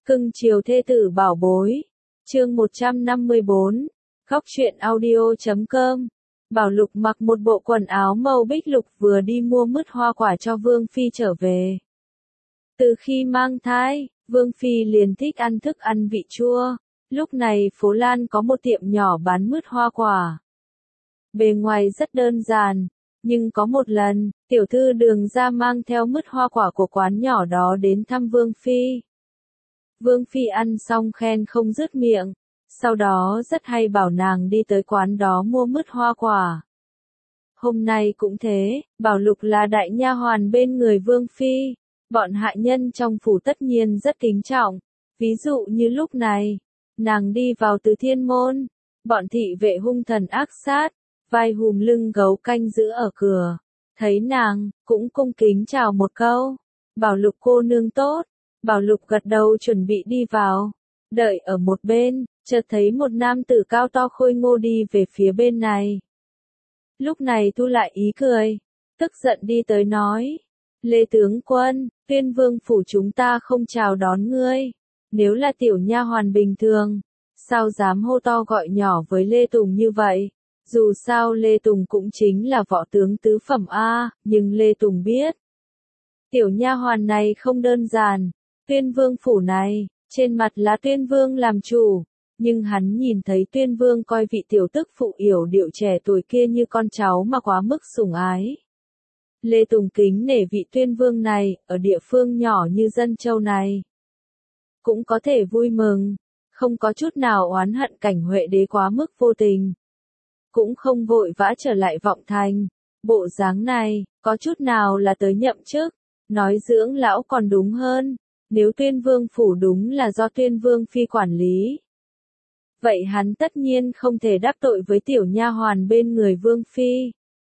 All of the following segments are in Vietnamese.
Cưng chiều thê tử bảo bối. Chương 154. Góc truyện audio.com. Bảo Lục mặc một bộ quần áo màu bích lục vừa đi mua mứt hoa quả cho Vương Phi trở về. Từ khi mang thai, Vương Phi liền thích ăn thức ăn vị chua. Lúc này phố Lan có một tiệm nhỏ bán mứt hoa quả. Bề ngoài rất đơn giản, nhưng có một lần, tiểu thư Đường ra mang theo mứt hoa quả của quán nhỏ đó đến thăm Vương Phi. Vương Phi ăn xong khen không dứt miệng, sau đó rất hay bảo nàng đi tới quán đó mua mứt hoa quả. Hôm nay cũng thế, Bảo Lục là đại nha hoàn bên người Vương Phi, bọn hạ nhân trong phủ tất nhiên rất kính trọng, ví dụ như lúc này, nàng đi vào từ thiên môn, bọn thị vệ hung thần ác sát, vai hùm lưng gấu canh giữ ở cửa, thấy nàng, cũng cung kính chào một câu, Bảo Lục cô nương tốt. Bảo Lục gật đầu chuẩn bị đi vào, đợi ở một bên, chợt thấy một nam tử cao to khôi ngô đi về phía bên này. Lúc này thu lại ý cười, tức giận đi tới nói, Lê tướng quân, Tuyên Vương phủ chúng ta không chào đón ngươi, nếu là tiểu nha hoàn bình thường, sao dám hô to gọi nhỏ với Lê Tùng như vậy, dù sao Lê Tùng cũng chính là võ tướng tứ phẩm A, nhưng Lê Tùng biết, tiểu nha hoàn này không đơn giản. Tuyên Vương phủ này, trên mặt là Tuyên Vương làm chủ, nhưng hắn nhìn thấy Tuyên Vương coi vị tiểu tức phụ yểu điệu trẻ tuổi kia như con cháu mà quá mức sủng ái. Lê Tùng kính nể vị Tuyên Vương này, ở địa phương nhỏ như Dân Châu này. Cũng có thể vui mừng, không có chút nào oán hận cảnh Huệ đế quá mức vô tình. Cũng không vội vã trở lại Vọng Thành, bộ dáng này, có chút nào là tới nhậm chức, nói dưỡng lão còn đúng hơn. Nếu Tuyên Vương phủ đúng là do Tuyên Vương phi quản lý, vậy hắn tất nhiên không thể đắc tội với tiểu nha hoàn bên người Vương phi.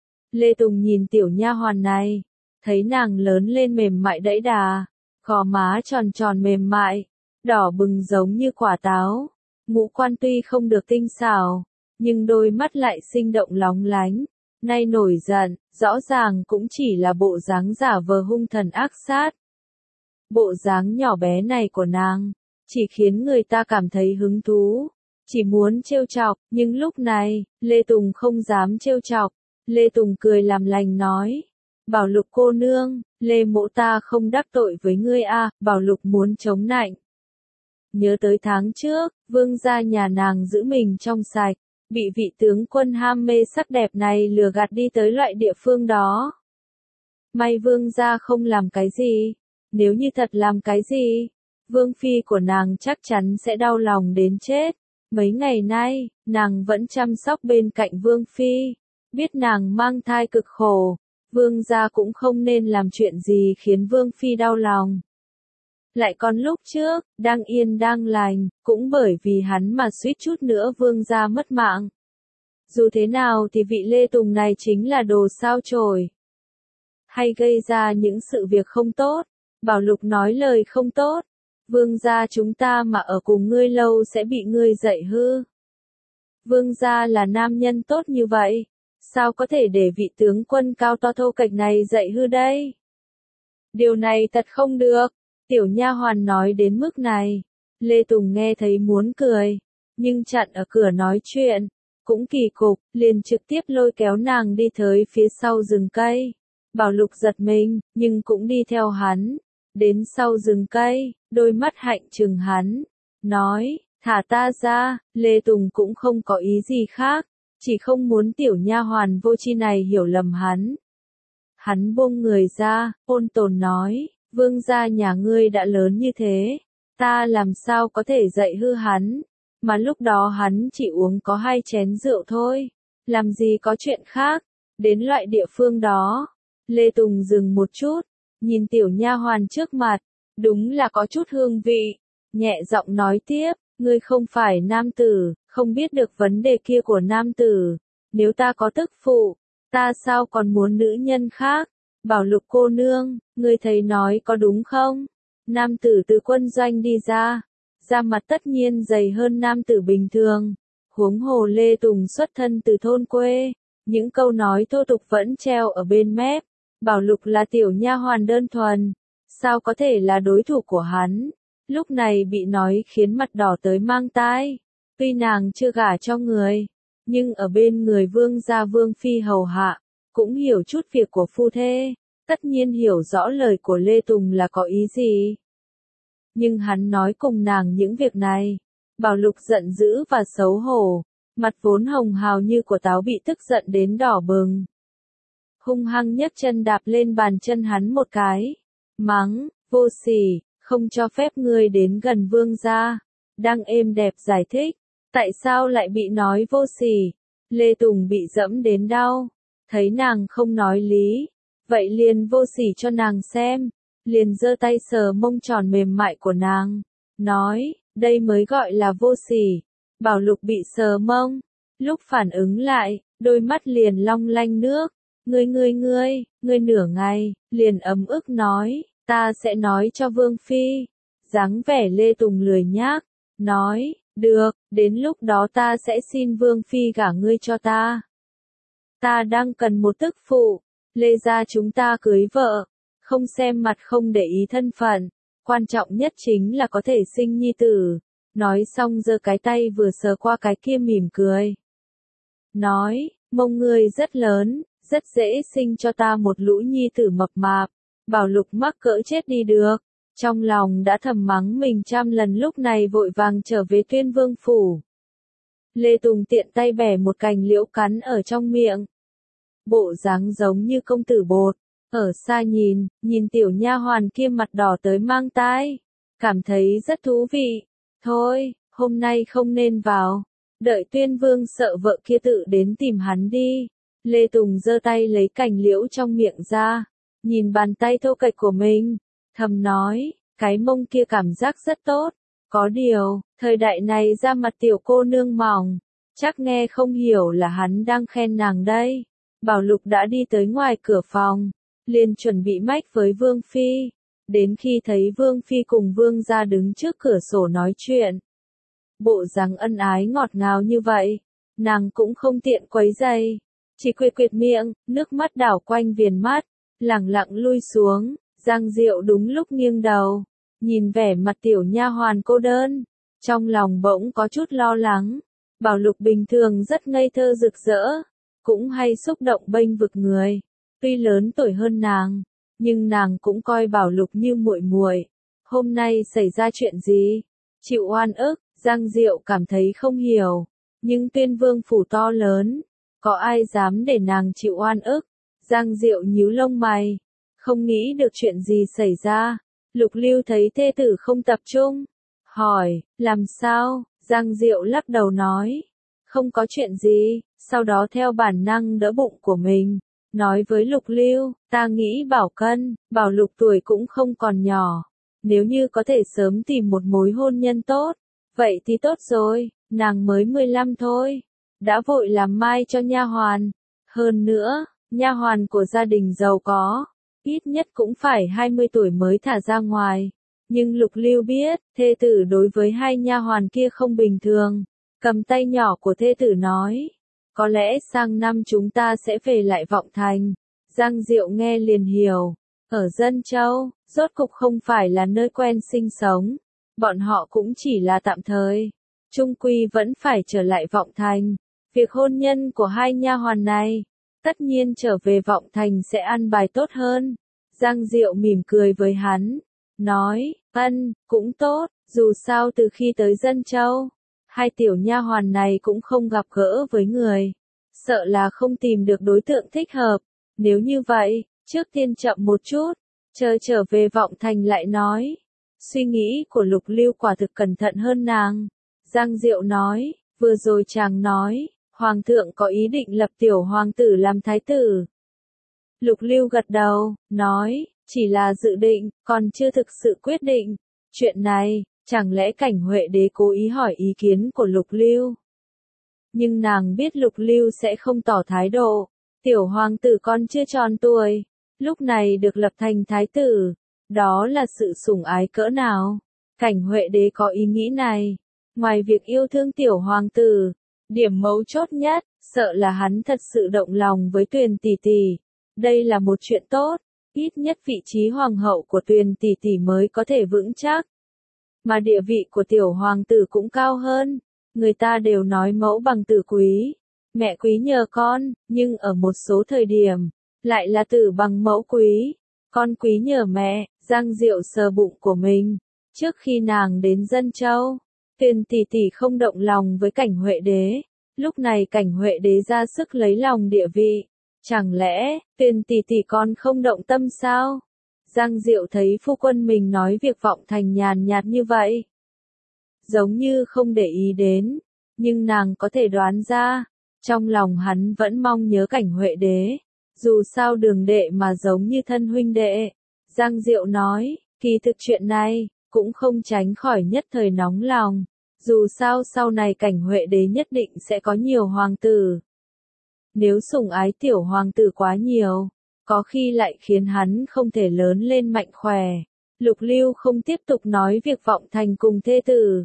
Lê Tùng nhìn tiểu nha hoàn này, thấy nàng lớn lên mềm mại đẫy đà, gò má tròn tròn mềm mại, đỏ bừng giống như quả táo, ngũ quan tuy không được tinh xảo, nhưng đôi mắt lại sinh động lóng lánh, nay nổi giận, rõ ràng cũng chỉ là bộ dáng giả vờ hung thần ác sát. Bộ dáng nhỏ bé này của nàng, chỉ khiến người ta cảm thấy hứng thú, chỉ muốn trêu chọc, nhưng lúc này, Lê Tùng không dám trêu chọc, Lê Tùng cười làm lành nói, Bảo Lục cô nương, Lê mỗ ta không đắc tội với ngươi a, Bảo Lục muốn chống nạnh. Nhớ tới tháng trước, vương gia nhà nàng giữ mình trong sạch, bị vị tướng quân ham mê sắc đẹp này lừa gạt đi tới loại địa phương đó. May vương gia không làm cái gì. Nếu như thật làm cái gì, Vương Phi của nàng chắc chắn sẽ đau lòng đến chết. Mấy ngày nay, nàng vẫn chăm sóc bên cạnh Vương Phi. Biết nàng mang thai cực khổ, Vương gia cũng không nên làm chuyện gì khiến Vương Phi đau lòng. Lại còn lúc trước, đang yên đang lành, cũng bởi vì hắn mà suýt chút nữa Vương gia mất mạng. Dù thế nào thì vị Lê Tùng này chính là đồ sao chổi. Hay gây ra những sự việc không tốt. Bảo Lục nói lời không tốt, vương gia chúng ta mà ở cùng ngươi lâu sẽ bị ngươi dạy hư. Vương gia là nam nhân tốt như vậy, sao có thể để vị tướng quân cao to thô kệch này dạy hư đây? Điều này thật không được, tiểu nha hoàn nói đến mức này, Lê Tùng nghe thấy muốn cười, nhưng chặn ở cửa nói chuyện, cũng kỳ cục, liền trực tiếp lôi kéo nàng đi tới phía sau rừng cây. Bảo Lục giật mình, nhưng cũng đi theo hắn. Đến sau rừng cây, đôi mắt hạnh trừng hắn, nói, thả ta ra, Lê Tùng cũng không có ý gì khác, chỉ không muốn tiểu nha hoàn vô tri này hiểu lầm hắn. Hắn buông người ra, ôn tồn nói, vương gia nhà ngươi đã lớn như thế, ta làm sao có thể dạy hư hắn, mà lúc đó hắn chỉ uống có 2 chén rượu thôi, làm gì có chuyện khác, đến loại địa phương đó. Lê Tùng dừng một chút. Nhìn tiểu nha hoàn trước mặt, đúng là có chút hương vị, nhẹ giọng nói tiếp, ngươi không phải nam tử, không biết được vấn đề kia của nam tử, nếu ta có tức phụ, ta sao còn muốn nữ nhân khác, Bảo Lục cô nương, ngươi thấy nói có đúng không? Nam tử từ quân doanh đi ra, da mặt tất nhiên dày hơn nam tử bình thường, huống hồ Lê Tùng xuất thân từ thôn quê, những câu nói thô tục vẫn treo ở bên mép. Bảo Lục là tiểu nha hoàn đơn thuần, sao có thể là đối thủ của hắn? lúc này bị nói khiến mặt đỏ tới mang tai. Tuy nàng chưa gả cho người, nhưng ở bên người vương gia vương phi hầu hạ, cũng hiểu chút việc của phu thê, tất nhiên hiểu rõ lời của Lê Tùng là có ý gì. Nhưng hắn nói cùng nàng những việc này, Bảo Lục giận dữ và xấu hổ, mặt vốn hồng hào như của táo bị tức giận đến đỏ bừng. Hung hăng nhấc chân đạp lên bàn chân hắn một cái, mắng, vô sỉ, không cho phép ngươi đến gần vương gia. Đang êm đẹp giải thích, tại sao lại bị nói vô sỉ? Lê Tùng bị dẫm đến đau, thấy nàng không nói lý, vậy liền vô sỉ cho nàng xem, liền giơ tay sờ mông tròn mềm mại của nàng, nói, đây mới gọi là vô sỉ. Bảo Lục bị sờ mông, lúc phản ứng lại, đôi mắt liền long lanh nước, ngươi nửa ngày, liền ấm ức nói, ta sẽ nói cho Vương Phi. Dáng vẻ Lê Tùng lười nhác, nói, được, đến lúc đó ta sẽ xin Vương Phi gả ngươi cho ta. Ta đang cần một tức phụ, Lê gia chúng ta cưới vợ, không xem mặt không để ý thân phận, quan trọng nhất chính là có thể sinh nhi tử. Nói xong giơ cái tay vừa sờ qua cái kia mỉm cười. Nói, mông ngươi rất lớn, rất dễ sinh cho ta một lũ nhi tử mập mạp. Bảo Lục mắc cỡ chết đi được. Trong lòng đã thầm mắng mình trăm lần lúc này vội vàng trở về Tuyên Vương phủ. Lê Tùng tiện tay bẻ một cành liễu cắn ở trong miệng. Bộ dáng giống như công tử bột. Ở xa nhìn tiểu nha hoàn kia mặt đỏ tới mang tai. Cảm thấy rất thú vị. Thôi, hôm nay không nên vào. Đợi Tuyên Vương sợ vợ kia tự đến tìm hắn đi. Lê Tùng giơ tay lấy cành liễu trong miệng ra. Nhìn bàn tay thô kệch của mình. Thầm nói, cái mông kia cảm giác rất tốt. Có điều, thời đại này da mặt tiểu cô nương mỏng. Chắc nghe không hiểu là hắn đang khen nàng đây. Bảo Lục đã đi tới ngoài cửa phòng. Liền chuẩn bị mách với Vương Phi. Đến khi thấy Vương Phi cùng Vương gia đứng trước cửa sổ nói chuyện. Bộ dáng ân ái ngọt ngào như vậy. Nàng cũng không tiện quấy giày. Chỉ quệt miệng, nước mắt đảo quanh viền mắt. Lẳng lặng lui xuống. Giang Diệu đúng lúc nghiêng đầu. Nhìn vẻ mặt tiểu nha hoàn cô đơn. Trong lòng bỗng có chút lo lắng. Bảo Lục bình thường rất ngây thơ rực rỡ. Cũng hay xúc động bênh vực người. Tuy lớn tuổi hơn nàng, nhưng nàng cũng coi Bảo Lục như muội muội. Hôm nay xảy ra chuyện gì? Chịu oan ức, Giang Diệu cảm thấy không hiểu. Nhưng Tuyên Vương phủ to lớn, có ai dám để nàng chịu oan ức? Giang Diệu nhíu lông mày, không nghĩ được chuyện gì xảy ra. Lục Lưu thấy thê tử không tập trung, hỏi, làm sao? Giang Diệu lắc đầu nói, không có chuyện gì, sau đó theo bản năng đỡ bụng của mình. Nói với Lục Lưu, ta nghĩ Bảo Cân, Bảo Lục tuổi cũng không còn nhỏ. Nếu như có thể sớm tìm một mối hôn nhân tốt, vậy thì tốt rồi, nàng mới 15 thôi. Đã vội làm mai cho nha hoàn. Hơn nữa, nha hoàn của gia đình giàu có, ít nhất cũng phải 20 tuổi mới thả ra ngoài. Nhưng Lục Lưu biết, thê tử đối với hai nha hoàn kia không bình thường. Cầm tay nhỏ của thê tử nói. Có lẽ sang năm chúng ta sẽ về lại Vọng Thành. Giang Diệu nghe liền hiểu. Ở Dân Châu, rốt cục không phải là nơi quen sinh sống. Bọn họ cũng chỉ là tạm thời. Trung quy vẫn phải trở lại Vọng Thành. Việc hôn nhân của hai nha hoàn này, tất nhiên trở về Vọng Thành sẽ ăn bài tốt hơn. Giang Diệu mỉm cười với hắn. Nói, cũng tốt, dù sao từ khi tới Dân Châu. Hai tiểu nha hoàn này cũng không gặp gỡ với người. Sợ là không tìm được đối tượng thích hợp. Nếu như vậy, trước tiên chậm một chút. Chờ trở về Vọng Thành lại nói. Suy nghĩ của Lục Lưu quả thực cẩn thận hơn nàng. Giang Diệu nói, vừa rồi chàng nói, Hoàng thượng có ý định lập tiểu hoàng tử làm thái tử. Lục Lưu gật đầu, nói, chỉ là dự định, còn chưa thực sự quyết định. Chuyện này, chẳng lẽ Cảnh Huệ đế cố ý hỏi ý kiến của Lục Lưu? Nhưng nàng biết Lục Lưu sẽ không tỏ thái độ. Tiểu hoàng tử còn chưa tròn tuổi, lúc này được lập thành thái tử, đó là sự sủng ái cỡ nào? Cảnh Huệ đế có ý nghĩ này, ngoài việc yêu thương tiểu hoàng tử, điểm mấu chốt nhất, sợ là hắn thật sự động lòng với Tuyền tỷ tỷ. Đây là một chuyện tốt, ít nhất vị trí hoàng hậu của Tuyền tỷ tỷ mới có thể vững chắc. mà địa vị của tiểu hoàng tử cũng cao hơn. Người ta đều nói mẫu bằng tử quý, mẹ quý nhờ con, nhưng ở một số thời điểm, lại là tử bằng mẫu quý, con quý nhờ mẹ. Giang Diệu sờ bụng của mình. Trước khi nàng đến Dân Châu, Tuyền tỷ tỷ không động lòng với Cảnh Huệ đế. Lúc này Cảnh Huệ đế ra sức lấy lòng địa vị. Chẳng lẽ, Tuyền tỷ tỷ con không động tâm sao? Giang Diệu thấy phu quân mình nói việc Vọng Thành nhàn nhạt như vậy, giống như không để ý đến, nhưng nàng có thể đoán ra, trong lòng hắn vẫn mong nhớ Cảnh Huệ đế, dù sao Đường đệ mà giống như thân huynh đệ. Giang Diệu nói, kỳ thực chuyện này, cũng không tránh khỏi nhất thời nóng lòng, dù sao sau này Cảnh Huệ đế nhất định sẽ có nhiều hoàng tử. Nếu sủng ái tiểu hoàng tử quá nhiều, có khi lại khiến hắn không thể lớn lên mạnh khỏe. Lục Lưu không tiếp tục nói việc Vọng Thành cùng thê tử,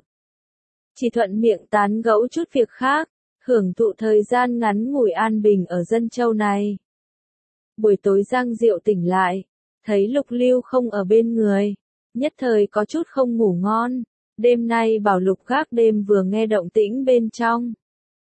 chỉ thuận miệng tán gẫu chút việc khác, hưởng thụ thời gian ngắn ngủi an bình ở Dân Châu này. Buổi tối Giang Diệu tỉnh lại, thấy Lục Lưu không ở bên người, nhất thời có chút không ngủ ngon. Đêm nay Bảo Lục gác đêm vừa nghe động tĩnh bên trong,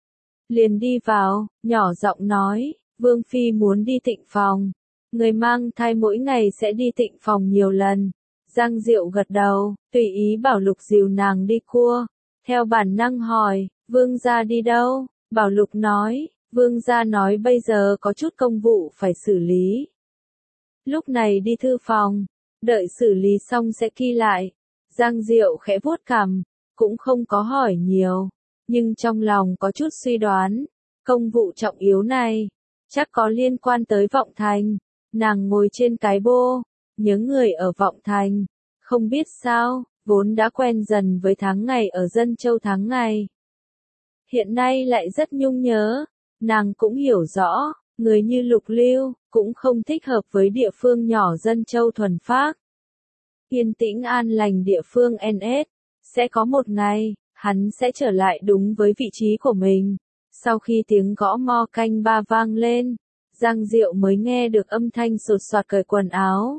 liền đi vào, nhỏ giọng nói, Vương Phi muốn đi Tịnh Phòng. Người mang thai mỗi ngày sẽ đi Tịnh Phòng nhiều lần. Giang Diệu gật đầu, tùy ý Bảo Lục dìu nàng đi cua. Theo bản năng hỏi, Vương gia đi đâu? Bảo Lục nói, Vương gia nói bây giờ có chút công vụ phải xử lý. Lúc này đi thư phòng, đợi xử lý xong sẽ ghi lại. Giang Diệu khẽ vuốt cằm, cũng không có hỏi nhiều, nhưng trong lòng có chút suy đoán, công vụ trọng yếu này, chắc có liên quan tới Vọng Thành. Nàng ngồi trên cái bô, nhớ người ở Vọng Thành, không biết sao, vốn đã quen dần với tháng ngày ở Dân Châu tháng ngày. Hiện nay lại rất nhung nhớ, nàng cũng hiểu rõ, người như Lục Lưu, cũng không thích hợp với địa phương nhỏ Dân Châu thuần phác. Yên tĩnh an lành địa phương NS, sẽ có một ngày, hắn sẽ trở lại đúng với vị trí của mình. Sau khi tiếng gõ mo canh ba vang lên, Giang Diệu mới nghe được âm thanh sột soạt cởi quần áo.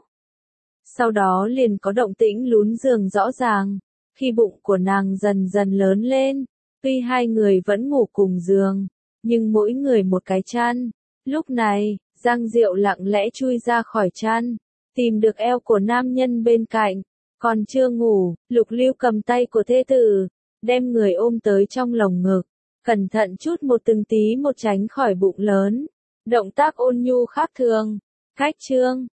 Sau đó liền có động tĩnh lún giường rõ ràng, khi bụng của nàng dần dần lớn lên, tuy hai người vẫn ngủ cùng giường, nhưng mỗi người một cái chăn. Lúc này, Giang Diệu lặng lẽ chui ra khỏi chăn, tìm được eo của nam nhân bên cạnh, còn chưa ngủ, Lục Lưu cầm tay của thê tử, đem người ôm tới trong lồng ngực, cẩn thận chút một từng tí một tránh khỏi bụng lớn. Động tác ôn nhu khác thường. Cách chương